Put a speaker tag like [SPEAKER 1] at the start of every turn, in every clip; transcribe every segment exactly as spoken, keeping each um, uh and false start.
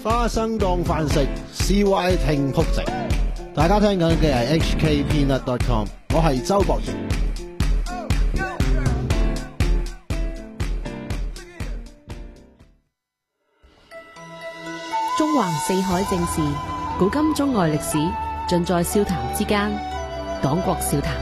[SPEAKER 1] 花生當飯食 ，C Y 聽曲直。大家聽緊嘅係 H K Peanut dot com， 我係周博賢。
[SPEAKER 2] 中橫四海正事，古今中外歷史，盡在笑談之間。講國笑談，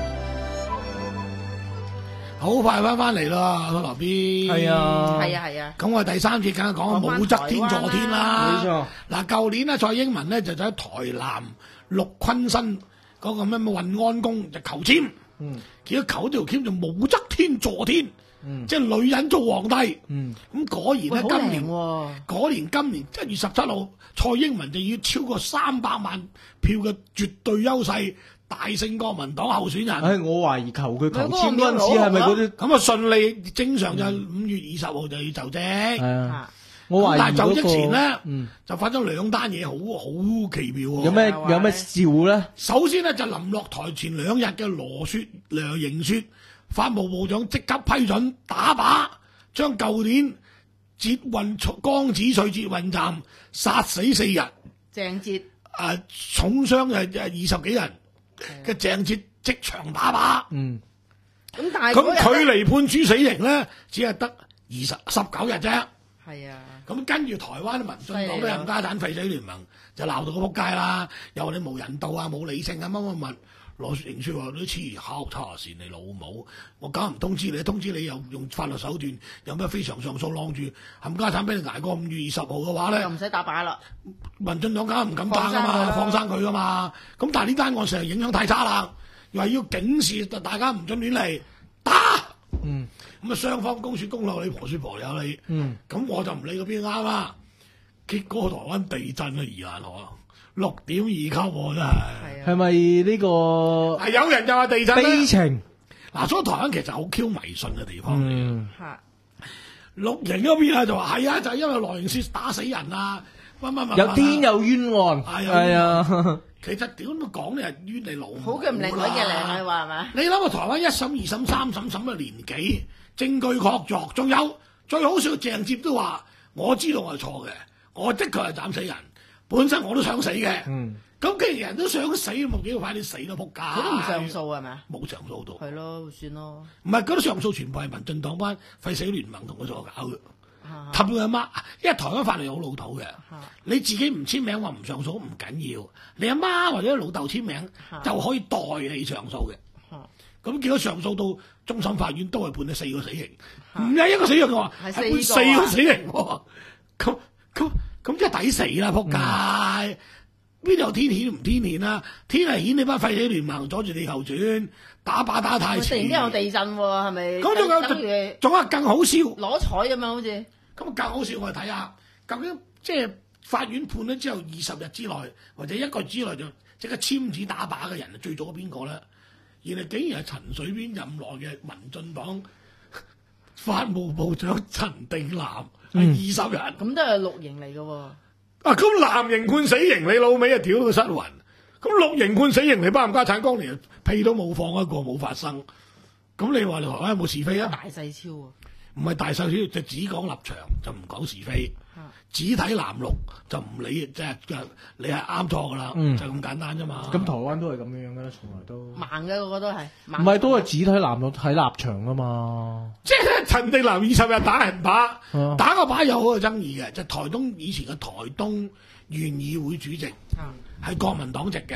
[SPEAKER 3] 好快翻翻嚟啦，羅 B。
[SPEAKER 4] 係啊，
[SPEAKER 5] 係啊，係啊。
[SPEAKER 3] 咁我哋第三節梗係講武則天助天啦。
[SPEAKER 4] 冇錯。
[SPEAKER 3] 嗱，舊年咧蔡英文咧就喺台南陸坤新嗰個咩咩運安宮就求籤，
[SPEAKER 4] 嗯，
[SPEAKER 3] 結果求條籤就武則天助天。
[SPEAKER 4] 嗯、
[SPEAKER 3] 即係女人做皇帝，咁、
[SPEAKER 4] 嗯、
[SPEAKER 3] 果然咧今年，
[SPEAKER 5] 啊、
[SPEAKER 3] 果然今年一月十七號，蔡英文就要超過三百萬票嘅絕對優勢，大勝國民黨候選人。
[SPEAKER 4] 唉、哎，我懷疑求佢求籤嗰陣時係咪嗰啲
[SPEAKER 3] 咁啊順利？正常就五月二十號就要就職。
[SPEAKER 4] 係啊，我懷疑、那個、但係就職前咧、嗯，就發生兩單嘢，好好奇妙喎。 有咩有咩兆咧？
[SPEAKER 3] 首先咧就臨落台前兩日嘅羅雪梁盈雪。法務部長即刻批准打靶，將舊年捷運江子翠捷運站殺死四人，
[SPEAKER 5] 鄭捷
[SPEAKER 3] 啊重傷誒誒二十幾人嘅鄭捷即場打靶。
[SPEAKER 4] 嗯，
[SPEAKER 5] 咁但係
[SPEAKER 3] 咁距離判處死刑咧，只係得二十十九日啫。
[SPEAKER 5] 係啊，
[SPEAKER 3] 咁跟住台灣嘅民進黨嘅冚家鏟廢死聯盟就鬧到個仆街啦，又話你冇人道啊，冇理性啊，乜乜乜。羅雪盈雪話：你黐烤叉線你老母！我搞唔通知你，通知你又用法律手段，有咩非常上訴晾住冚家鏟俾你捱過五月二十號嘅話咧，
[SPEAKER 5] 又唔使打靶啦。
[SPEAKER 3] 民進黨梗係唔敢打噶嘛，放生佢噶嘛。咁但係呢單案成日影響太差啦，又話要警示大家唔准亂嚟打。
[SPEAKER 4] 嗯，
[SPEAKER 3] 咁啊雙方公説公有理，婆説婆有理。嗯，咁我就唔理嗰邊啱啦。結果台灣地震啊，宜蘭河六點二級喎，真係。
[SPEAKER 4] 係咪呢個？
[SPEAKER 3] 係有人就話地震
[SPEAKER 4] 悲情。
[SPEAKER 3] 嗱，所以台灣其實好 Q 迷信嘅地方嚟嘅。
[SPEAKER 5] 嚇、嗯，
[SPEAKER 3] 綠營嗰邊啊就話係啊，就係、是、因為羅盈雪打死人啊，乜乜乜。
[SPEAKER 4] 有天有冤案。係啊。
[SPEAKER 3] 其實點都講你係冤你老母。
[SPEAKER 5] 好嘅唔靚鬼嘅靚，你話係嘛？
[SPEAKER 3] 你諗下台灣一審、二審、三審審咗年幾，證據確鑿，仲有最好笑，鄭捷都話我知道我係錯嘅，我的確係斬死人。本身我都想死嘅，咁既然人都想死，冇幾個快啲死咯，仆街！
[SPEAKER 5] 佢都唔上訴係咪啊？
[SPEAKER 3] 冇上訴到。
[SPEAKER 5] 係咯，算咯。
[SPEAKER 3] 唔係嗰啲上訴全部係民進黨班廢死聯盟同佢所搞嘅，氹佢阿媽。因為台灣法律好老土嘅，你自己唔簽名話唔上訴唔緊要，你阿媽或者老豆簽名就可以代你上訴嘅。咁結果上訴到終審法院都係判你四個死刑，唔係一個死刑嘅話，係判四個死刑喎。咁咁。咁即係抵死啦，仆街！邊、嗯、有天譴唔天譴啦？天係譴你班廢死聯盟阻住地球轉，打靶打太遲。
[SPEAKER 5] 突然間有地震喎，係咪？
[SPEAKER 3] 咁仲有仲有更好笑，
[SPEAKER 5] 攞彩咁樣好似。咁
[SPEAKER 3] 更好笑，我哋睇下究竟即係法院判咗之後二十日之內，或者一個月之內就即刻簽字打靶嘅人，最早邊個咧？原來竟然係陳水扁任內嘅民進黨法務部長陳定南。係二十人，
[SPEAKER 5] 咁都係綠營嚟嘅喎。
[SPEAKER 3] 啊，咁藍營判死刑，你老味啊，屌到失魂。咁綠營判死刑，你班冚家產當年屁都冇放一個，冇發生。咁你話你台灣有冇是非啊？
[SPEAKER 5] 大細超啊！
[SPEAKER 3] 唔係大細超，就只講立場，就唔講是非。只睇藍綠就唔理，即係你係啱錯噶啦，就咁簡單啫嘛。
[SPEAKER 4] 咁台灣都係咁樣樣噶啦，從來都
[SPEAKER 5] 盲嘅，個個都係。唔
[SPEAKER 4] 係都係只睇藍綠睇立場噶嘛。
[SPEAKER 3] 即係陳定南二十日打人靶，啊、打個靶有好多爭議嘅，就係、台東以前嘅台東縣議會主席，係、嗯、國民黨籍嘅。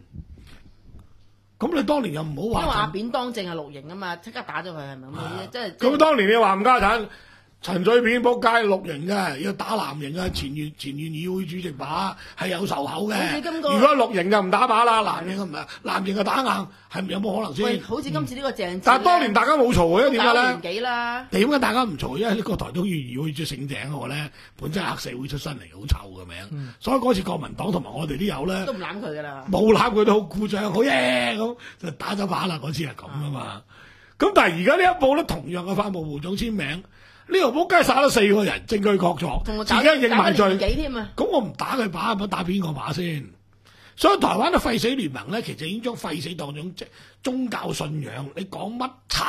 [SPEAKER 3] 咁、嗯、你當年又唔好話，
[SPEAKER 5] 因為阿扁當政係綠營啊嘛，即刻打咗佢係咪咁嘅意思？即係
[SPEAKER 3] 咁當年你話冚家產。陳水扁仆街綠營嘅，要打藍營嘅，前縣前縣議會主席靶係有仇口嘅。如果綠營就唔打靶啦，藍營唔係藍營就打硬，係有冇可能先？
[SPEAKER 5] 好似今次呢個鄭捷、嗯，
[SPEAKER 3] 但係當年大家冇嘈嘅，點解咧？
[SPEAKER 5] 年幾啦？
[SPEAKER 3] 點解大家唔嘈？因為呢個台東縣議會主席姓鄭嗰個咧，本身係黑社會出身嚟，好臭嘅名、嗯。所以嗰次國民黨同埋我哋啲友咧，
[SPEAKER 5] 都唔攬佢噶啦，
[SPEAKER 3] 冇攬佢都好鼓掌，好嘢咁就打咗靶啦。嗰次係咁噶嘛。咁、嗯、但係而家呢一步咧，同樣嘅法務部長簽名。呢條仆街殺咗四個人，證據確鑿，自己認埋罪。咁我唔打佢靶，咁打邊個靶先？所以台灣嘅廢死聯盟咧，其實已經將廢死當種即宗教信仰，你講乜差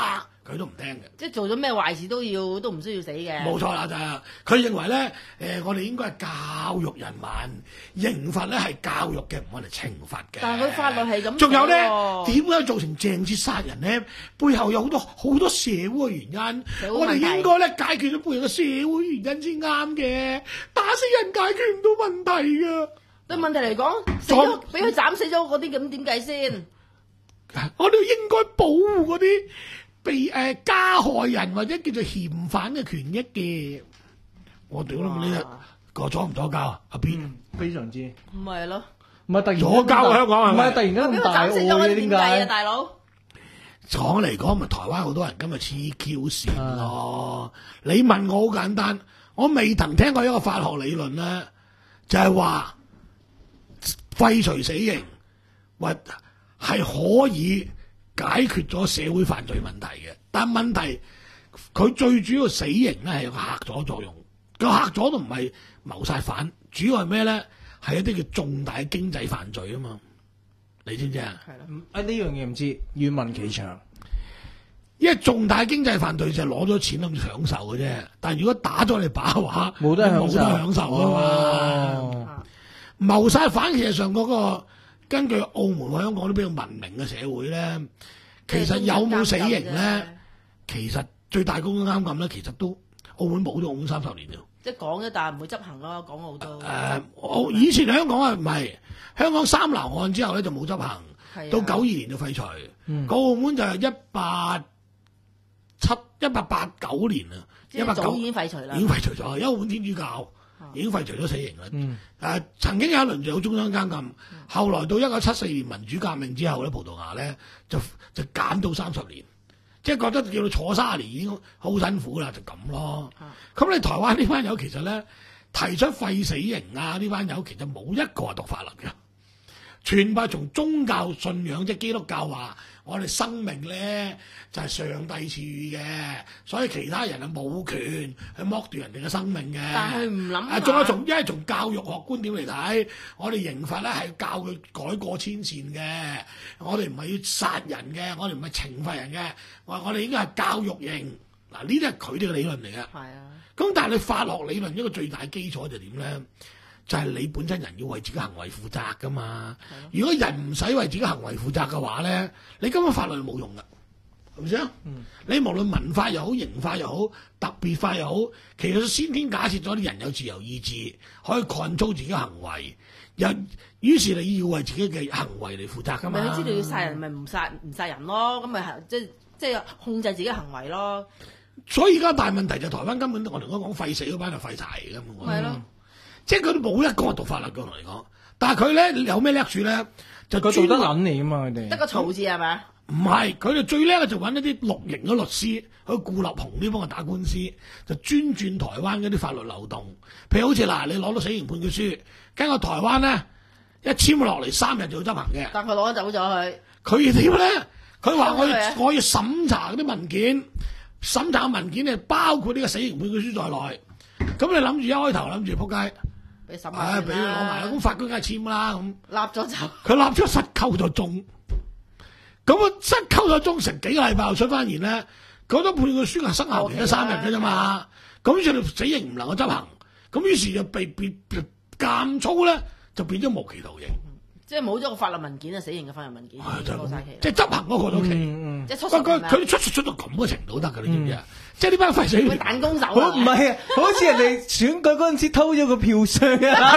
[SPEAKER 3] 佢都唔聽嘅。
[SPEAKER 5] 即係做咗咩壞事都要都唔需要死嘅。
[SPEAKER 3] 冇錯啦，就係佢認為咧，誒、呃，我哋應該係教育人民，刑罰咧係教育嘅，唔係嚟懲罰嘅。
[SPEAKER 5] 但係佢法律係咁。
[SPEAKER 3] 仲有咧，點解造成鄭捷殺人咧？背後有好多好多社會嘅原因，我哋應該咧解決咗背後嘅社會原因先啱嘅。打死人解決唔到問題㗎。
[SPEAKER 5] 對問題嚟講，死咗俾佢斬死咗嗰啲咁點計先？
[SPEAKER 3] 我哋應該保護嗰啲被誒、呃、加害人或者叫做嫌犯嘅權益嘅。我屌你呢個左唔左交啊？阿邊、
[SPEAKER 4] 嗯、非常之
[SPEAKER 5] 唔係咯，
[SPEAKER 4] 唔係突然
[SPEAKER 3] 左交啊香港係咪？
[SPEAKER 4] 唔係突然間咁大嘅點解啊？
[SPEAKER 5] 大佬
[SPEAKER 3] 講嚟講咪台灣好多人今日黐 Q 線咯。你問我好簡單，我未曾聽過一個法學理論咧，就係話廢除死刑或係可以解決咗社會犯罪問題嘅，但問題佢最主要死刑咧係有個嚇阻作用，個嚇阻都唔係謀殺犯，主要係咩咧？係一啲叫重大經濟犯罪啊嘛，你知唔知啊？
[SPEAKER 5] 係啦，
[SPEAKER 4] 啊呢樣嘢唔知，願聞其詳。
[SPEAKER 3] 因為重大經濟犯罪就係攞咗錢咁享受嘅啫，但係如果打咗你把話，
[SPEAKER 4] 冇得享受，
[SPEAKER 3] 冇得享受啊嘛。
[SPEAKER 4] 哦、
[SPEAKER 3] 謀殺犯其實上嗰、那個。根據澳門和香港都比較文明嘅社會咧，其實有冇死刑咧？其實最大公啱咁咧，其實都澳門冇咗澳門三十年咯。
[SPEAKER 5] 即係講啫，但係唔會執行咯，講好多。誒、
[SPEAKER 3] 呃，我以前香港係唔係香港三樓案之後咧就冇執行，到九二年就廢除。嗯、澳門就係一八七一八八九年啊，一八九
[SPEAKER 5] 已經廢除啦，
[SPEAKER 3] 已經廢除咗，因為澳門天主教。已經廢除咗死刑啦。誒、
[SPEAKER 4] 嗯
[SPEAKER 3] 呃，曾經有一輪就有中央監禁，嗯、後來到一九七四年民主革命之後咧，葡萄牙咧就就減到三十年，即係覺得叫做坐卅年已經好辛苦啦，就咁咯。咁、嗯、你台灣呢班友其實咧提出廢死刑啊，呢班友其實冇一個係讀法律嘅，全部係從宗教信仰，即係基督教話我哋生命咧就係、是、上帝賜予嘅，所以其他人係冇權去剝奪人哋嘅生命嘅。
[SPEAKER 5] 但係唔諗下，
[SPEAKER 3] 仲有從因為從教育學觀點嚟睇，我哋刑罰咧係教佢改過遷善嘅，我哋唔係要殺人嘅，我哋唔係懲罰人嘅，我我哋應該係教育刑。嗱，呢啲係佢哋嘅理論嚟嘅。
[SPEAKER 5] 係啊。咁
[SPEAKER 3] 但係你法學理論一個最大基礎就點咧？就係、是、你本身人要為自己行為負責噶嘛。如果人唔使為自己行為負責嘅話咧，你根本法律係冇用噶，係咪先？嗯、你無論文法又好，刑法又好，特別法又好，其實先天假設咗啲人有自由意志，可以 control 自己行為，又於是你要為自己嘅行為嚟負責噶嘛。
[SPEAKER 5] 咪你知道要殺人咪唔殺唔殺人咯，咁咪係即即係控制自己行為咯。
[SPEAKER 3] 所以而家大問題就台灣根本我哋講講廢死嗰班係廢柴嚟㗎嘛。係咯。嗯即係佢都冇一個讀法律嘅嚟講，但係佢咧有咩叻處咧？就佢
[SPEAKER 4] 做得撚嚟啊嘛！佢哋
[SPEAKER 5] 得個嘈字係咪？
[SPEAKER 3] 唔係，佢哋最叻嘅就揾一啲綠營嘅律師去顧立雄呢幫佢打官司，就專轉台灣嗰啲法律漏洞。譬如好似嗱，你攞到死刑判決書，跟個台灣咧一簽落嚟三日就要執行嘅。
[SPEAKER 5] 但佢攞走咗佢。
[SPEAKER 3] 佢點咧？佢話我要我要審查嗰啲文件，審查嘅文件係包括呢個死刑判決書在內。咁你諗住一開頭諗住撲街。
[SPEAKER 5] 俾審
[SPEAKER 3] 啊！俾佢攞埋啦，咁法官梗係簽啦，咁
[SPEAKER 5] 立咗就
[SPEAKER 3] 佢立咗失扣咗鐘，咁啊失扣咗鐘成幾個禮拜又出翻現咧，嗰張判決書係生效期得三日嘅啫嘛，咁所以死刑唔能夠執行，咁於是就被被監粗咧，就變咗無期徒刑。
[SPEAKER 5] 即係冇咗個法律文件啊，死刑嘅法律文件，過晒期。
[SPEAKER 3] 即係執行嗰個到期，
[SPEAKER 5] 嗯嗯、即係出
[SPEAKER 3] 佢佢出出到咁嘅程度得㗎，你知唔知啊？嗯、即係呢班廢死
[SPEAKER 5] 佢彈弓手啊！
[SPEAKER 4] 唔係啊，好似人哋選舉嗰陣時偷咗個票箱啊！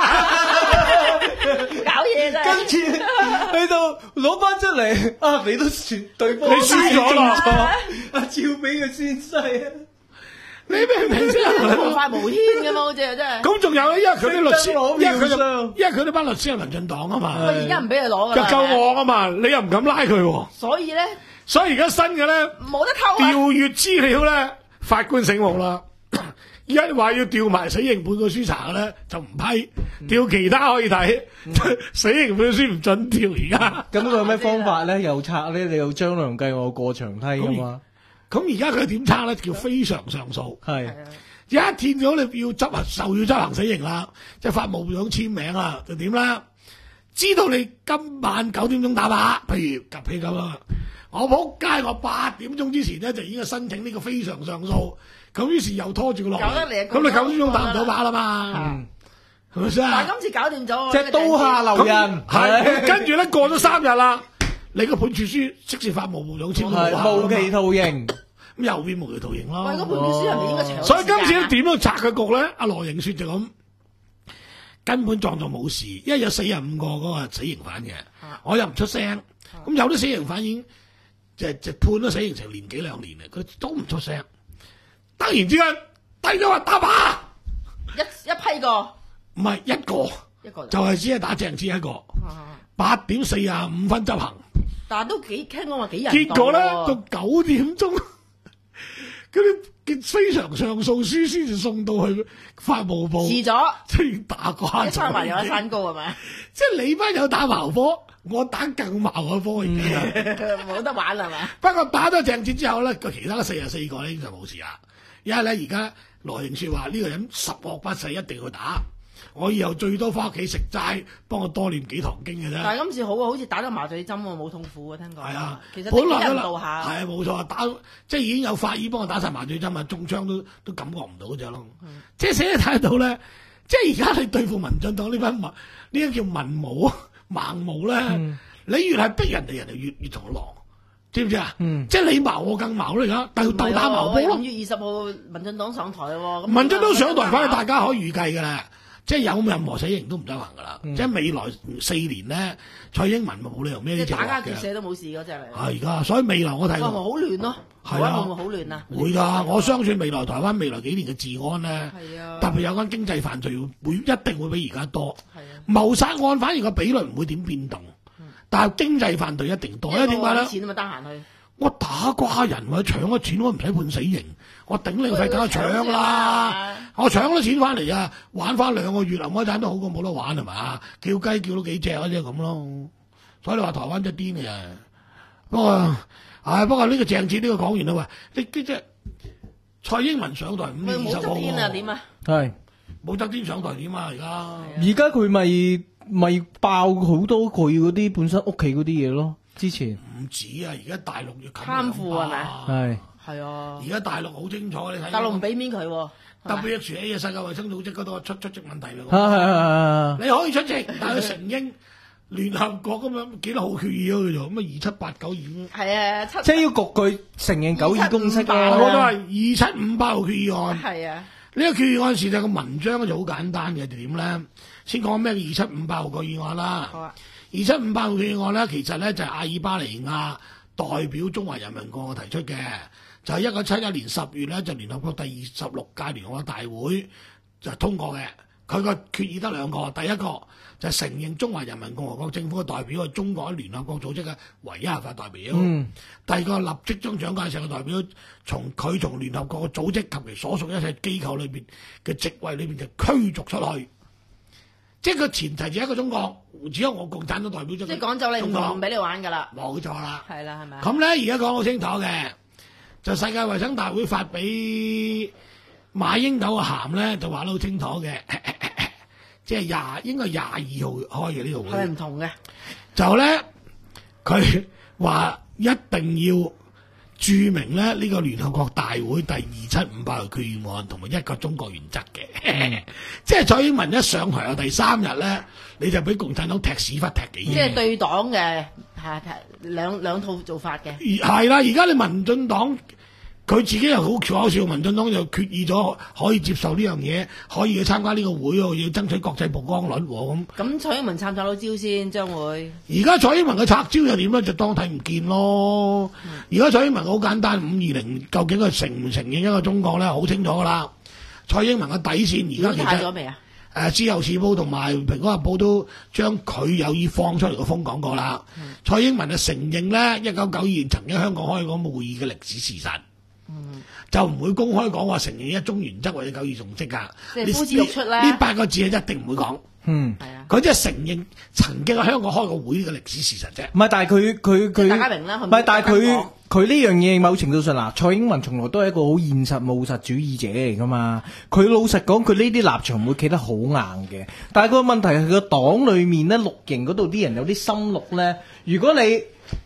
[SPEAKER 5] 搞嘢啫！
[SPEAKER 4] 跟住去到攞翻出嚟啊，你都選對方，
[SPEAKER 3] 你輸咗啦！
[SPEAKER 4] 啊，照俾佢宣誓啊！
[SPEAKER 3] 你明唔明先？
[SPEAKER 5] 無法無天㗎嘛，好似真係。
[SPEAKER 3] 咁仲有咧，因為佢啲律師，因為佢因為佢呢班律師係民進黨啊嘛。
[SPEAKER 5] 佢而家唔俾佢攞㗎。
[SPEAKER 3] 就夠我啊嘛，你又唔敢拉佢喎。
[SPEAKER 5] 所以咧，
[SPEAKER 3] 所以而家新嘅咧，
[SPEAKER 5] 冇得偷啊。
[SPEAKER 3] 調閱資料咧，法官醒目啦，一話要調埋死刑判決書查嘅咧，就唔批，調其他可以睇，死刑判決書唔准調而家。
[SPEAKER 4] 咁佢有咩方法咧？又拆咧？你又張良計我過牆梯㗎嘛？
[SPEAKER 3] 咁而家佢點測咧？叫非常上訴。
[SPEAKER 4] 係
[SPEAKER 3] 一見到你要執行，就要執行死刑啦，即係法務部長簽名啦，就點啦？知道你今晚九點鐘打靶，譬如及起咁啦， 我仆街，我八點鐘之前咧就已經申請呢個非常上訴，咁於是又拖住個落嚟，咁你九點鐘打唔到靶啦嘛，係咪先？
[SPEAKER 5] 但係今次搞掂咗，
[SPEAKER 4] 即係刀下留人，
[SPEAKER 3] 係跟住咧過咗三日啦，你個判處書即時發無無兩千
[SPEAKER 4] 係無期徒刑，
[SPEAKER 3] 咁又變無期徒刑咯。
[SPEAKER 5] 喂，嗰判決書係咪應該長？
[SPEAKER 3] 所以今次點樣拆嘅局咧？阿羅盈雪就咁。根本撞撞冇事，因為有四十五個嗰個死刑犯嘅，啊、我又唔出聲，咁、啊、有啲死刑犯已經就就判咗死刑成年幾兩年啦，佢都唔出聲。突然之間，低咗話打靶，
[SPEAKER 5] 一一批個，
[SPEAKER 3] 唔係一個，
[SPEAKER 5] 一個
[SPEAKER 3] 就係只係打鄭智一個，八點四十五分執行，
[SPEAKER 5] 但係都幾聽講話幾人，
[SPEAKER 3] 結果咧到九點鐘。嗰啲非常上訴書先至送到去法務部，
[SPEAKER 5] 遲咗，
[SPEAKER 3] 即係打瓜咗。
[SPEAKER 5] 一山埋有一山高係咪？
[SPEAKER 3] 即係你班友打矛科，我打更矛嘅科已經
[SPEAKER 5] 冇得玩係嘛？
[SPEAKER 3] 不過打咗鄭捷之後咧，個其他四十四個咧就冇事啦。因為咧而家羅盈雪話呢個人十惡不赦，一定要打。我以後最多翻屋企食齋，幫我多念幾堂經嘅啫。
[SPEAKER 5] 但係今次好啊，好似打咗麻醉針喎，冇痛苦啊，聽講。係
[SPEAKER 3] 啊，
[SPEAKER 5] 其實本來人道下。
[SPEAKER 3] 係啊，冇錯，打即係已經有法醫幫我打晒麻醉針啊，中槍都都感覺唔到嗰隻咯。嗯、即係寫睇到咧，即係而家你對付民進黨呢班民呢個叫民武盲武咧，嗯、你越係逼人哋，人哋越越同狼，知唔知啊？嗯、即係你矛我更矛嚟噶，鬥鬥打矛波咯。五月二十號民進黨上台喎，民進黨上台，反正大家可以預計㗎啦。即係有任何死刑都唔執行㗎啦，嗯、即係未來四年咧，蔡英文冇理由咩呢隻嘅。打家劫舍都冇事嗰隻嚟。係而家，所以未來我睇到。會唔會好亂咯？係啊，會唔會好亂啊？會㗎，我相信未來台灣未來幾年嘅治安咧，啊、特別有關經濟犯罪會一定會比而家多。係啊，謀殺案反而個比率唔會點變動，嗯、但係經濟犯罪一定多。因為點解咧？錢啊嘛，得閒去。我打瓜人，我搶咗錢，我唔使判死刑，我頂你個肺，梗係搶啦！我搶咗錢翻嚟啊，玩翻兩個月，臨嗰陣都好過冇得玩係嘛？叫雞叫到幾隻嗰隻咁咯，所以你話台灣真係癲嘅。不過，唉，不過呢個鄭捷呢個講完啦，喂，你即係蔡英文上台五月二十號，武則天啊點啊？係武則天上台點啊？而家
[SPEAKER 4] 而家佢咪咪爆好多佢嗰啲本身屋企嗰啲嘢咯。之前
[SPEAKER 3] 唔止啊！而家大陸要
[SPEAKER 5] 貪腐係咪？
[SPEAKER 4] 係
[SPEAKER 5] 係啊！
[SPEAKER 3] 而家大陸好清楚，你睇
[SPEAKER 5] 大陸唔俾面佢喎。
[SPEAKER 3] W H A 嘅世界衛生組織嗰度出出席問題啦。
[SPEAKER 4] 係係係係。
[SPEAKER 3] 你可以出席，但係承認聯合國咁樣幾多號決議嗰度，咁啊二七八九二。係啊，
[SPEAKER 4] 即係要焗佢承認九二共識啊！
[SPEAKER 3] 我都係二七五八號決議案。
[SPEAKER 5] 係啊，
[SPEAKER 3] 呢個決議案事就個文章就好簡單嘅，點咧？先講咩二七五八號決議案啦。好啊。二七五八號決議案咧，其實咧就係阿爾巴尼亞代表中華人民共和國提出嘅，就係一九七一年十月咧，就聯合國第二十六屆聯合國大會就通過嘅。佢個決議得兩個，第一個就係承認中華人民共和國政府嘅代表係中國喺聯合國組織嘅唯一合法代表。嗯、第二個立即將蔣介石嘅代表從佢從聯合國嘅組織及其所屬一切機構裏邊嘅職位裏邊就驅逐出去。即係個前提就係一個中國，只有我共產黨代表咗。即係
[SPEAKER 5] 講就你唔俾你玩㗎啦。
[SPEAKER 3] 冇錯啦。
[SPEAKER 5] 係啦，係咪？
[SPEAKER 3] 咁咧而家講好清楚嘅，就世界衛生大會發俾馬英九嘅函咧，就話得好清楚嘅，即係廿應該廿二號開嘅呢個會。
[SPEAKER 5] 係唔同嘅。
[SPEAKER 3] 就咧，佢話一定要注明咧呢個聯合國大會第二七五八號決議案同埋一個中國原則嘅，嗯、即係蔡英文一上台嘅第三日咧，你就俾共產黨踢屎忽踢幾嘢。即係對黨嘅係兩兩套做法嘅。係啦，而家你民進黨佢自己又好搞笑，民進黨就決議咗可以接受呢樣嘢，可以去參加呢個會喎，要爭取國際曝光率喎咁。咁蔡英文參唔參到招先？將會而家蔡英文嘅拆招又點咧？就當睇唔見咯。而家、嗯、蔡英文好簡單，五二零究竟佢承唔承認一個中國咧？好清楚噶啦。蔡英文嘅底線而家其實派咗未啊？誒，《自由時報》同埋《蘋果日報》都將佢有意放出嚟嘅風講過啦。嗯、蔡英文就承認咧，一九九二年曾經香港開過會議嘅歷史事實。嗯，就唔會公開講話承認一中原則或者九二共識噶，即係呼之欲出咧。呢八個字係一定唔會講。嗯，係啊，佢即係承認曾經喺香港開過會呢個歷史事實啫。唔係，但係佢佢佢，大家明啦。唔係，但係佢佢呢樣嘢某程度上嗱，蔡英文從來都係一個好現實務實主義者嚟噶嘛。佢老實講，佢呢啲立場會企得好硬嘅。但係個問題係個黨裏面咧，綠營嗰度啲人有啲心綠咧。如果你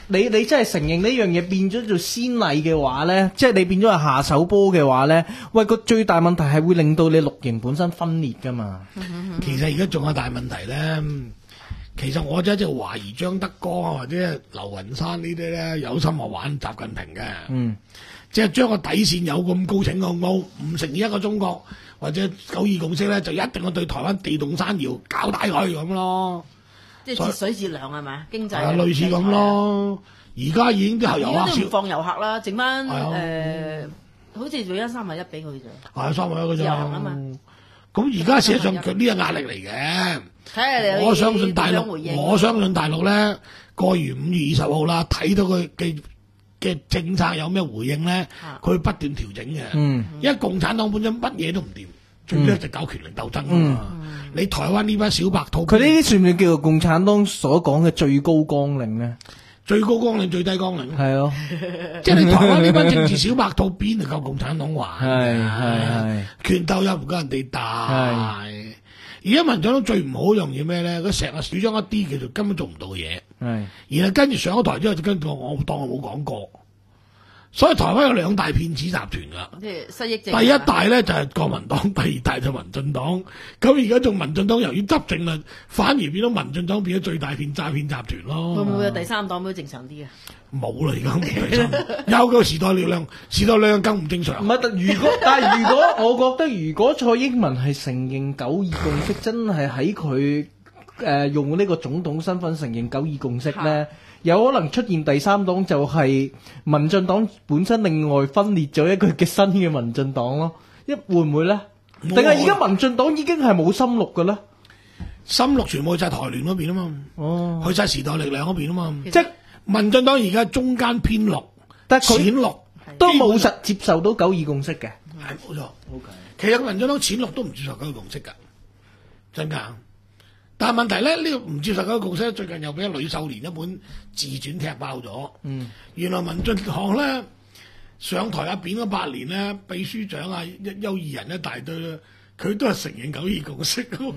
[SPEAKER 4] 你你真係承認呢樣嘢變咗做先例嘅話咧，即係你變咗係下手波嘅話咧，喂，個最大問題係會令到你綠營本身分裂噶嘛。
[SPEAKER 3] 其實而家仲有大問題咧，其實我就一直懷疑張德江啊或者劉雲山呢啲咧有心話玩習近平嘅，嗯，即係將個底線有咁高請咁高，唔承認一個中國或者九二共識咧，就一定要對台灣地動山搖搞大佢咁咯。
[SPEAKER 5] 即係節水節糧係咪？經濟
[SPEAKER 3] 係類似咁咯。而家已經啲遊客
[SPEAKER 5] 少，都唔放遊客啦，剩翻誒，好似做一三萬一俾佢啫。
[SPEAKER 3] 係啊，三萬一個啫。
[SPEAKER 5] 自由行啊嘛。
[SPEAKER 3] 咁而家事實上佢呢個壓力嚟嘅。
[SPEAKER 5] 睇下你
[SPEAKER 3] 我相信大陸，我相信大陸咧，過完五月二十號啦，睇到佢嘅嘅政策有咩回應咧，佢會不斷調整嘅。嗯。因為共產黨本身乜嘢都唔掂。最多就搞權力鬥爭啊嘛！嗯、你台灣呢班小白兔，
[SPEAKER 4] 佢呢啲算唔算叫做共產黨所講嘅最高綱領咧？
[SPEAKER 3] 最高綱領、最低綱領，
[SPEAKER 4] 係咯，
[SPEAKER 3] 即係你台灣呢班政治小白兔邊係夠共產黨玩？
[SPEAKER 4] 係係係，
[SPEAKER 3] 拳鬥又唔夠人哋大。係而家民進黨最唔好一樣嘢咩咧？佢成日主張一啲叫做根本做唔到嘅嘢，係，然後跟住上咗台之後就跟住我當我冇講過。所以台灣有兩大騙子集團㗎，
[SPEAKER 5] 即係失憶症。
[SPEAKER 3] 第一大咧就係國民黨，第二大就民進黨。咁而家仲民進黨由於執政啦，反而變咗民進黨變咗最大騙詐騙集團咯。
[SPEAKER 5] 會唔會有第三黨比較正常啲啊？
[SPEAKER 3] 冇啦，而家冇第三黨，有個時代力量，時代力量更唔正常。
[SPEAKER 4] 唔係，如果但係如果我覺得如果蔡英文係承認九二共識，真係喺佢誒用呢個總統身份承認九二共識咧。有可能出現第三黨，就係民進黨本身另外分裂咗一個嘅新嘅民進黨咯，一會唔會咧？定係而家民進黨已經係冇心綠嘅咧？
[SPEAKER 3] 心綠全部去晒台聯嗰邊啊嘛，哦，去晒時代力量嗰邊啊嘛，
[SPEAKER 5] 即
[SPEAKER 3] 係民進黨而家中間偏綠，
[SPEAKER 4] 但係
[SPEAKER 3] 淺綠
[SPEAKER 4] 都冇實接受到九二共識嘅，
[SPEAKER 3] 係冇錯。OK，其實民進黨淺綠都唔接受九二共識㗎，真㗎。但係問題咧，呢、這個唔接受嗰個共識，最近又俾呂秀蓮一本自傳踢爆咗。嗯，原來民進黨咧上台一扁咗八年咧，秘書長啊、邱義仁一大堆咧，佢都係承認九二共識嘅。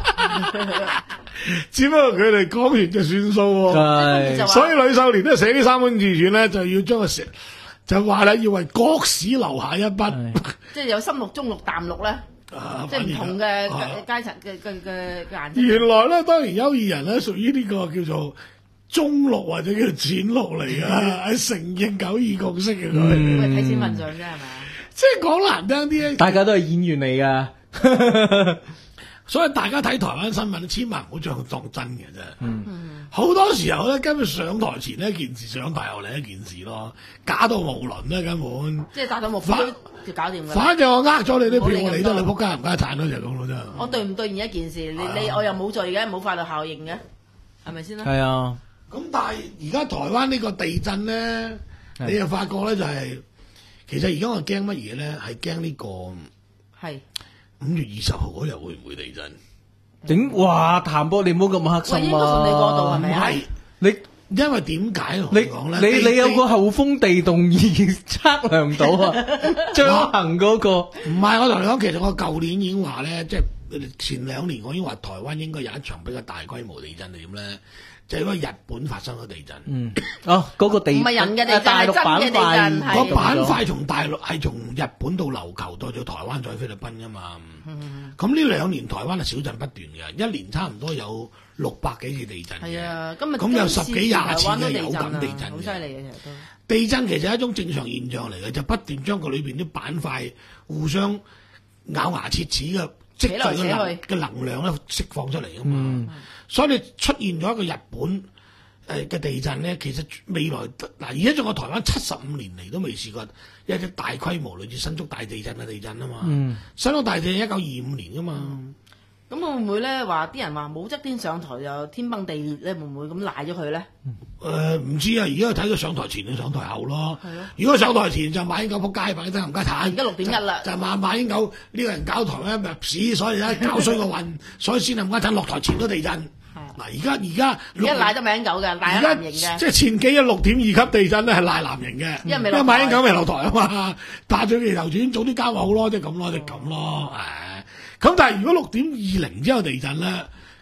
[SPEAKER 3] 嗯、只不過佢哋講完就算數喎。係，所以呂秀蓮都寫呢三本自傳咧，就要將個成就話咧，要為國史留下一筆。
[SPEAKER 5] 即係有深綠、中綠、淡綠咧。啊、即係唔同嘅階層嘅嘅嘅顏色。原
[SPEAKER 3] 來咧，當然邱義仁咧屬於呢個叫做中綠或者叫做淺綠嚟㗎，係承認九二共識嘅佢。
[SPEAKER 5] 睇錢文章啫係咪？
[SPEAKER 3] 即係講難聽啲咧，
[SPEAKER 4] 大家都係演員嚟㗎。
[SPEAKER 3] 所以大家睇台灣新聞，千萬唔好將佢當真嘅啫。嗯，好多時候咧，根本上台前呢一件事，上台後另一件事咯，假到無倫咧根本。
[SPEAKER 5] 即係達到目標就搞掂㗎。
[SPEAKER 3] 反正我呃咗你啲票，我理得你仆街唔家產咯，就係咁咯真係。
[SPEAKER 5] 我對唔對現一件事？你你我又冇罪嘅，冇法律效應嘅，係咪先啦？
[SPEAKER 4] 係啊。
[SPEAKER 3] 咁但係而家台灣呢個地震咧，你又發覺咧就係、是，其實而家我驚乜嘢咧？係驚呢個係。五月二十號嗰日會唔會地震？
[SPEAKER 4] 整哇，譚波你唔好咁黑心啊！
[SPEAKER 5] 應該順利過渡係咪啊？
[SPEAKER 3] 係你因為點解
[SPEAKER 4] 你講咧？你你有個後風地動儀測量到啊？張行嗰個
[SPEAKER 3] 唔係我同你講，其實我舊年已經話咧，即係前兩年我已經話台灣應該有一場比較大規模地震係點咧？就係因為日本發生咗地震。嗯，
[SPEAKER 4] 哦，嗰、那個地
[SPEAKER 5] 唔係人嘅地震，
[SPEAKER 4] 大陸板塊，
[SPEAKER 3] 個板塊從大陸係從日本到琉球，到咗台灣，再菲律賓噶嘛。咁呢兩年台灣係小震不斷嘅，一年差唔多有六百幾次地震嘅。係啊，咁咁有十幾廿次嘅有感地震。好犀利嘅，其實都。地震其實係一種正常現象嚟嘅，就不斷將個裏邊啲板塊互相咬牙切齒嘅積聚嘅能嘅能量咧釋放出嚟噶嘛。嗯、所以你出現咗一個日本誒嘅地震咧，其實未來嗱而家仲有台灣七十五年嚟都未試過一啲大規模類似新竹大地震嘅地震啊嘛。嗯、新竹大地震一九二五年噶嘛。咁、嗯、
[SPEAKER 5] 會唔會咧話啲人話武則天上台就天崩地裂咧？會唔會咁賴咗佢咧？
[SPEAKER 3] 誒唔、呃、知啊，而家睇佢上台前定上台後咯。係咯。如果上台前就馬英九仆街，擺低冚家鏟。而家六點一啦。就話馬英九呢個人搞台灣入屎，所以咧搞衰個運，所以先冚家鏟落台前都地震。嗱而家而家
[SPEAKER 5] 而家賴得馬英九嘅，賴藍營嘅。
[SPEAKER 3] 即係前幾日六點二級地震咧係賴藍營嘅，因為馬英九未落台啊嘛，打咗地頭轉，早啲交好咯，即係咁咯，即係咁咯，誒。咁但係如果六點二零之後地震咧，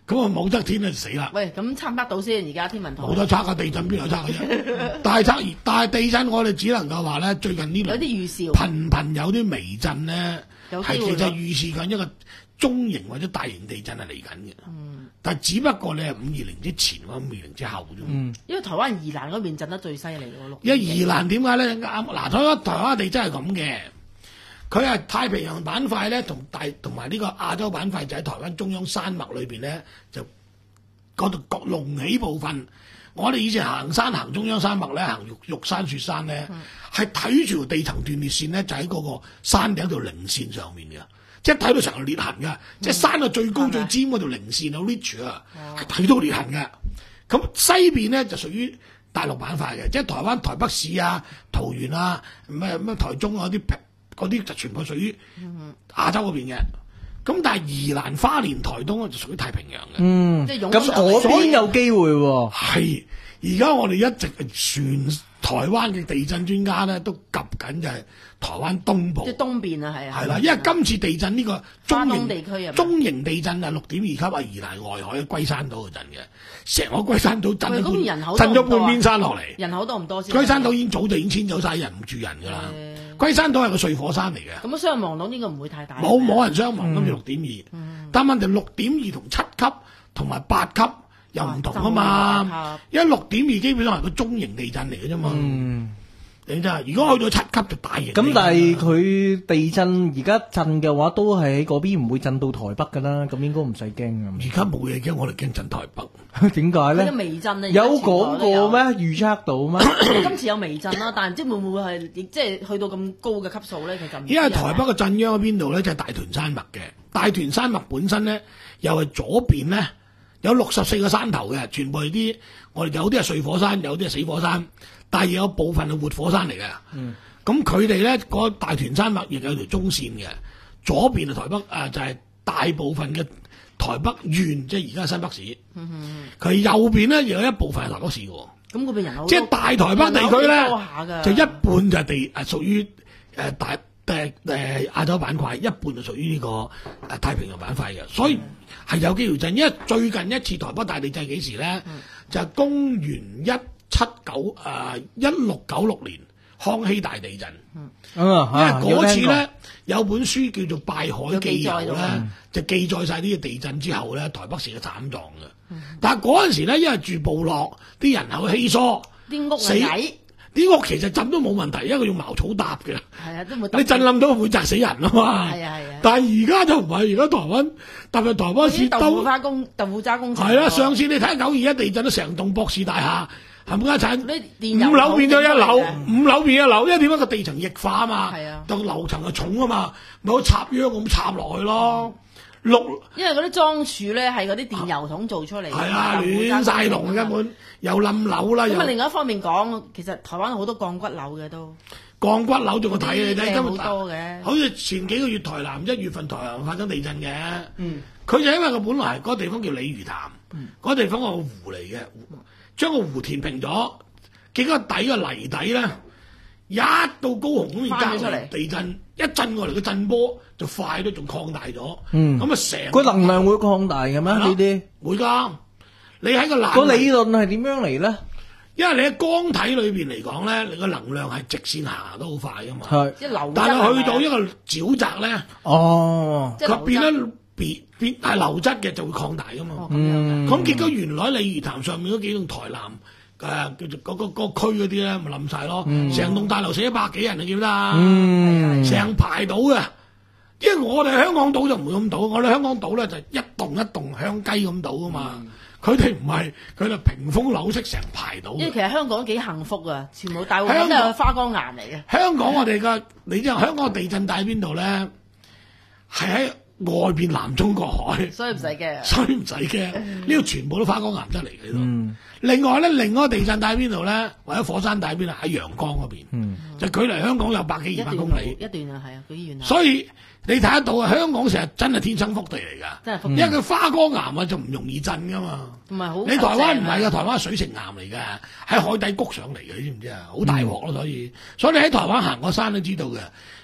[SPEAKER 3] 咁啊武則天就死啦。
[SPEAKER 5] 喂，咁測唔測到先？而家天文台
[SPEAKER 3] 冇得測啊，地震邊有測嘅啫？大測但係地震我哋只能夠話咧，最近呢
[SPEAKER 5] 有
[SPEAKER 3] 輪
[SPEAKER 5] 啲預兆，
[SPEAKER 3] 頻頻有啲微震咧，
[SPEAKER 5] 有機會
[SPEAKER 3] 係其實預示緊一個中型或者大型地震係嚟緊嘅。嗯，但係只不過你係五二零之前或者五二零之後啫。嗯，
[SPEAKER 5] 因為台灣宜蘭嗰邊震得最犀利喎，六
[SPEAKER 3] 因為宜蘭點解咧？啱嗱，台灣台灣地真係咁嘅。佢係太平洋板塊咧，同大同埋呢個亞洲板塊就喺台灣中央山脈裏邊咧，就嗰度各隆起部分。我哋以前行山行中央山脈咧，行玉玉山雪山咧，係睇住條地層斷裂線咧，就喺嗰個山頂條零線上面嘅，即係睇到成個裂痕嘅，嗯、即係山嘅最高最尖嗰條零線啊 ridge 啊，係睇到裂痕嘅。咁西邊咧就屬於大陸板塊嘅，即係台灣台北市啊、桃園啊、咩咩台中啊啲。嗰啲就全部屬於亞洲嗰邊嘅，咁但係宜蘭花蓮台東就屬於太平洋嘅。
[SPEAKER 4] 嗯，
[SPEAKER 5] 即係
[SPEAKER 4] 咁嗰邊有機會喎。
[SPEAKER 3] 係，而家我哋一直全台灣嘅地震專家咧都及緊就係台灣東部，
[SPEAKER 5] 即係東邊啊，係啊。
[SPEAKER 3] 係啦，因為今次地震呢個中型
[SPEAKER 5] 地區啊，
[SPEAKER 3] 中型地震啊六點二級啊，宜蘭外海龜山島嘅震嘅，成個龜山島震咗半震咗半邊山落嚟。
[SPEAKER 5] 人口多唔多先？
[SPEAKER 3] 龜山島已經早就已經遷走晒人唔住人㗎啦。龜山島係個睡火山嚟嘅，
[SPEAKER 5] 咁啊傷亡率應該唔會太大。
[SPEAKER 3] 冇冇人傷亡，跟住六點二，但問題六點二同七級同埋八級又唔同啊嘛，因為六點二基本上係個中型地震嚟嘅啫嘛。嗯，你真係如果去到七級就大型。
[SPEAKER 4] 咁但係佢地震而家震嘅話，都係喺嗰邊，唔會震到台北㗎啦，咁應該唔使驚啊。
[SPEAKER 3] 而家冇嘢驚，我哋驚震台北。
[SPEAKER 4] 點解咧？
[SPEAKER 5] 微震啊！
[SPEAKER 4] 有講過咩？預測到咩？
[SPEAKER 5] 今次有微震啦，但係唔知會唔會係即係去到咁高嘅級數咧？其實
[SPEAKER 3] 因為台北嘅震央喺邊度咧？就係大屯山脈嘅。大屯山脈本身咧，又係左邊咧有六十四個山頭嘅，全部係啲我哋有啲係睡火山，有啲係死火山，但係有部分係活火山嚟嘅。嗯，咁佢哋咧嗰大屯山脈亦有條中線嘅，左邊係台北啊、呃，就係、是、大部分嘅。台北縣即係而家新北市，佢、嗯、右邊咧又有一部分係台北市嘅。咁
[SPEAKER 5] 嗰邊人口
[SPEAKER 3] 即係大台北地區咧，就一半就係地誒屬於誒大誒誒亞洲板塊，一半就屬於呢個誒太平洋板塊嘅。所以係有機會震，因為最近一次台北大地震幾時咧？嗯、就係公元一七九誒一六九六年。康熙大地震，嗯、因為嗰次咧有本書叫做《拜海記遊》咧，嗯、就記載晒呢個地震之後咧，台北市嘅慘狀嘅。嗯、但係嗰陣時咧，因為住部落，啲人口稀疏，啲屋死，啲屋其實震都冇問題，因為佢用茅草搭嘅。係啊，都冇。你震冧到會砸死人啊嘛。係啊係啊。但係而家就唔係，而家台灣特別台灣市
[SPEAKER 5] 豆腐花工、豆腐渣工程。
[SPEAKER 3] 係啦，上次你睇九二一地震都成棟博士大廈。冚家產五樓變咗一樓，五樓變一樓，因為點解個地層液化啊嘛，個樓層就重啊嘛，咪好插秧咁插落去咯。六，
[SPEAKER 5] 因為嗰啲樁柱咧係嗰啲電油桶做出嚟，
[SPEAKER 3] 係啊，亂晒龍根本又冧樓啦。
[SPEAKER 5] 咁啊，另外一方面講，其實台灣好多鋼骨樓嘅都
[SPEAKER 3] 鋼骨樓，仲我睇你睇，
[SPEAKER 5] 好多嘅。
[SPEAKER 3] 好似前幾個月台南一月份台南發生地震嘅，嗯，佢就因為佢本來嗰個地方叫鯉魚潭，嗰個地方係個湖嚟嘅。將個湖填平咗，結果底個泥底咧，一到高雄咁而家嚟地震，一震過嚟個震波就快咗，仲擴大咗。嗯，咁啊成
[SPEAKER 4] 個能量會擴大嘅咩？呢啲
[SPEAKER 3] 會㗎。你喺個冷
[SPEAKER 4] 個理論係點樣嚟咧？
[SPEAKER 3] 因為你喺光體裏邊嚟講咧，你個能量係直線行得好快㗎嘛。
[SPEAKER 4] 係，
[SPEAKER 5] 即係流。
[SPEAKER 3] 但係去到一個沼澤咧，
[SPEAKER 4] 哦，
[SPEAKER 3] 佢變咗變變係流質嘅就會擴大㗎嘛。
[SPEAKER 4] 嗯，
[SPEAKER 3] 咁結果原來鯉魚潭上面嗰幾棟台南。誒、呃、叫做嗰、那個嗰、那個、區嗰啲咧，咪冧晒咯！成、嗯、棟大樓死一百幾人，你記唔記得啊？成、嗯、排島嘅，因為我哋香港島就唔會咁島，我哋香港島咧就一棟一棟香雞咁島噶嘛。佢哋唔係，佢哋屏風樓式成排島。
[SPEAKER 5] 因為其實香港幾幸福啊，全部大部分都係花崗岩嚟嘅。
[SPEAKER 3] 香港我哋嘅，你知香港地震帶喺邊度咧？係喺外邊南中國海，
[SPEAKER 5] 所以唔使驚，
[SPEAKER 3] 所以唔使驚，呢度全部都花崗岩質嚟嘅都。嗯、另外咧，另外一個地震帶喺邊度咧？或者火山帶喺邊啊？喺陽江嗰邊，嗯、就距離香港有百幾二百公里，
[SPEAKER 5] 一段啊，係啊，幾遠啊。
[SPEAKER 3] 所以你睇得到啊，香港成日真係天生福地嚟㗎，
[SPEAKER 5] 真係福地，
[SPEAKER 3] 因為佢花崗岩啊就唔容易震㗎嘛。
[SPEAKER 5] 唔係好，
[SPEAKER 3] 你台灣唔係㗎，台灣係水成岩嚟㗎，喺海底谷上嚟嘅，你知唔知啊？好大鑊咯，所以所以你喺台灣行過山都知道嘅。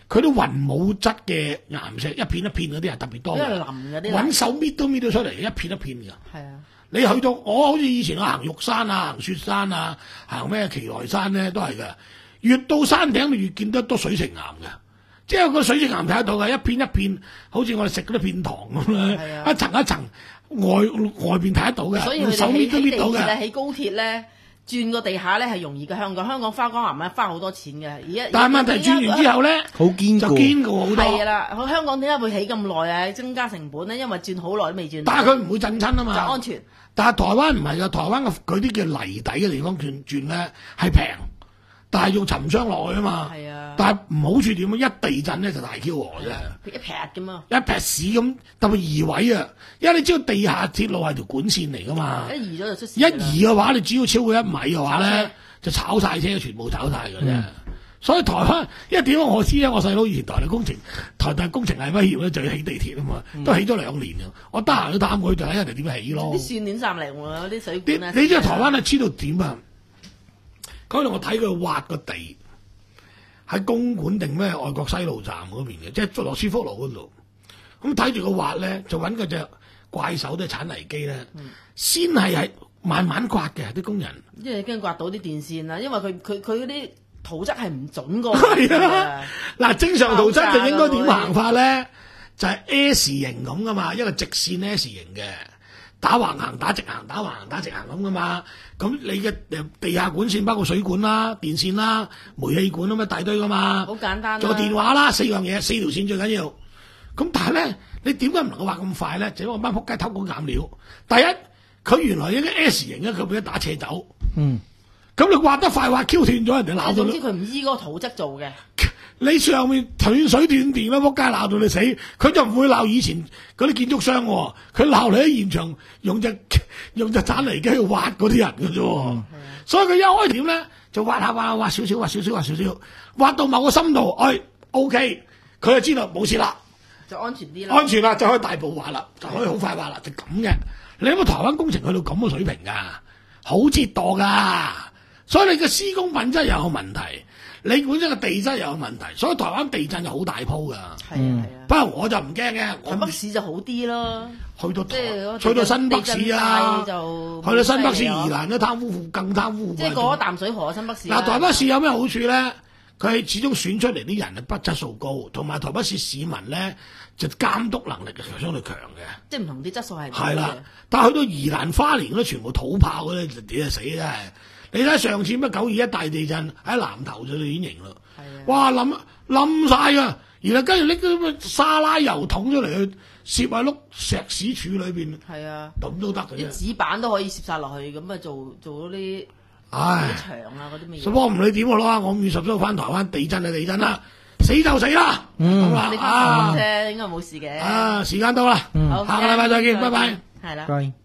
[SPEAKER 3] 佢啲雲母質嘅岩石一片一片嗰啲係特別多
[SPEAKER 5] 因為
[SPEAKER 3] 嘅，
[SPEAKER 5] 腍嘅啲
[SPEAKER 3] 揾手搣都搣到出嚟，一片一片㗎。
[SPEAKER 5] 係啊，
[SPEAKER 3] 你去到我好似以前我行玉山啊、行雪山啊、行咩奇來山咧，都係嘅。越到山頂，你越見得多水成岩嘅，即係個水成岩睇得到嘅，一片一片，好似我哋食嗰啲片糖咁咧，
[SPEAKER 5] 係啊
[SPEAKER 3] 一層一層外外邊睇得到嘅，
[SPEAKER 5] 所以
[SPEAKER 3] 用手
[SPEAKER 5] 佢哋起起地
[SPEAKER 3] 搣都搣到嘅。
[SPEAKER 5] 鐵咧，起高鐵咧，轉個地下咧係容易嘅。香港香港花崗岩咧花好多錢嘅，而家
[SPEAKER 3] 但係問題轉完之後咧，
[SPEAKER 4] 好堅
[SPEAKER 3] 就
[SPEAKER 4] 固，
[SPEAKER 3] 堅固好多。
[SPEAKER 5] 係啦，香港點解會起咁耐啊？增加成本咧，因為轉好耐都未轉到，
[SPEAKER 3] 但係佢唔會震親啊
[SPEAKER 5] 就
[SPEAKER 3] 嘛。
[SPEAKER 5] 安全。
[SPEAKER 3] 但係台灣唔係㗎，台灣嘅佢啲叫泥底嘅地方轉轉咧係平，但係要沉箱落去啊嘛。
[SPEAKER 5] 係啊
[SPEAKER 3] 但係唔好處點啊？一地震咧就大 Q 喎啫。
[SPEAKER 5] 一劈咁嘛，
[SPEAKER 3] 一劈屎咁，特別移位啊！因為你知道地下鐵路係條管線嚟噶嘛，
[SPEAKER 5] 一移咗就出事
[SPEAKER 3] 一
[SPEAKER 5] 啦。
[SPEAKER 3] 移嘅話，你只要超過一米嘅話咧
[SPEAKER 5] 炒車，
[SPEAKER 3] 就炒晒車，全部炒晒嘅啫。
[SPEAKER 4] 嗯
[SPEAKER 3] 所以台灣，因為點解我知咧？我細佬以前台大工程，台大工程系畢業咧，就要起地鐵啊嘛，都起咗兩年啊！我得閒都探佢，就睇人哋點起咯
[SPEAKER 5] 啲。線亂晒嚟喎，啲水
[SPEAKER 3] 你
[SPEAKER 5] 管啊。
[SPEAKER 3] 你知道台灣係知道點啊？嗰度我睇佢挖個地喺公館定咩外國西路站嗰邊嘅，即係羅斯福路嗰度。咁睇住佢挖咧，就揾嗰隻怪手都係鏟泥機咧，
[SPEAKER 5] 嗯
[SPEAKER 3] 先係係慢慢刮嘅啲工人。
[SPEAKER 5] 因為驚刮到啲電線啦，因為佢佢佢嗰啲圖則係唔準個。
[SPEAKER 3] 係啊，嗱正常圖則就應該點行法咧？就係 S 型咁噶嘛，一個直線 S 型嘅，打橫行、打直行、打橫行、打直行咁噶嘛。咁你嘅誒地下管線包括水管啦、電線啦、煤氣管咁一大堆噶嘛。
[SPEAKER 5] 好簡單啦。
[SPEAKER 3] 仲有電話啦，四樣嘢，四條線最緊要。咁但係咧，你點解唔能夠畫咁快咧？就因為班仆街偷工減料。第一，佢原來應該 S 型嘅，佢俾佢打斜走。
[SPEAKER 4] 嗯，
[SPEAKER 3] 咁你畫得快，畫 Q 斷咗，人哋鬧到
[SPEAKER 5] 總之
[SPEAKER 3] 你。
[SPEAKER 5] 佢唔依嗰個圖則做嘅。
[SPEAKER 3] 你上面斷水斷電啦，仆街鬧到你死。佢就唔會鬧以前嗰啲建築商喎，佢鬧你喺現場用隻用隻鏟泥機去挖嗰啲人嘅啫喎。
[SPEAKER 5] 嗯
[SPEAKER 3] 所以佢一開點咧就挖下挖下挖少少，挖少少，挖少少，挖到某個深度，哎 OK，佢就知道冇事啦。
[SPEAKER 5] 就安全啲啦。
[SPEAKER 3] 安全啦，就可以大步滑啦，就可以好快滑啦，就咁嘅。你有冇台灣工程去到咁嘅水平㗎？好折墮㗎，所以你嘅施工品質又有問題，你本身嘅地質又有問題，所以台灣地震就好大鋪㗎。
[SPEAKER 5] 係啊係啊。
[SPEAKER 3] 不過我就唔驚嘅，我
[SPEAKER 5] 台北市就好啲咯，
[SPEAKER 3] 去到
[SPEAKER 5] 即係嗰
[SPEAKER 3] 去到新北市啊，
[SPEAKER 5] 就
[SPEAKER 3] 去到新北市宜
[SPEAKER 5] 犀利啊
[SPEAKER 3] 蘭都貪污更貪污。
[SPEAKER 5] 即係過咗淡水河新北市啦。
[SPEAKER 3] 嗱，台北市有咩好處咧？佢係始終選出嚟啲人嘅質素高，同埋台北市市民咧就監督能力係相對強嘅。
[SPEAKER 5] 即係唔同啲質素係唔同
[SPEAKER 3] 係啦
[SPEAKER 5] 嘅，
[SPEAKER 3] 但係去到宜蘭花蓮嗰啲全部土炮嗰啲，點啊死真係！你睇上次乜九二一大地震喺南投就典型啦，
[SPEAKER 5] 係啊
[SPEAKER 3] 哇冧冧晒㗎！然後跟住拎啲咁嘅沙拉油桶出嚟去攝喺碌石屎柱裏邊，
[SPEAKER 5] 係啊，
[SPEAKER 3] 咁都得嘅
[SPEAKER 5] 啲
[SPEAKER 3] 啫。
[SPEAKER 5] 紙板都可以攝晒落去，咁啊做做嗰啲
[SPEAKER 3] 唉，
[SPEAKER 5] 啲牆啊嗰啲咩
[SPEAKER 3] 所以
[SPEAKER 5] 嘢。
[SPEAKER 3] 我唔理點我啦，我五月十週翻台灣，地震就地震啦，死就死啦，咁啦
[SPEAKER 5] 你翻
[SPEAKER 3] 啊
[SPEAKER 5] 工啫，應該冇事嘅。
[SPEAKER 3] 啊，時間到啦，
[SPEAKER 4] 嗯
[SPEAKER 5] 好
[SPEAKER 3] 下個禮拜再見，拜拜。。
[SPEAKER 5] 係啦。
[SPEAKER 4] 拜。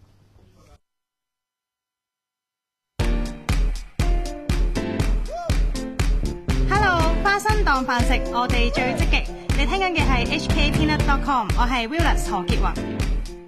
[SPEAKER 6] Hello，花生當飯食，我哋最積極。你聽緊嘅係 H K Peanut dot com，我係 Willis 何潔雲。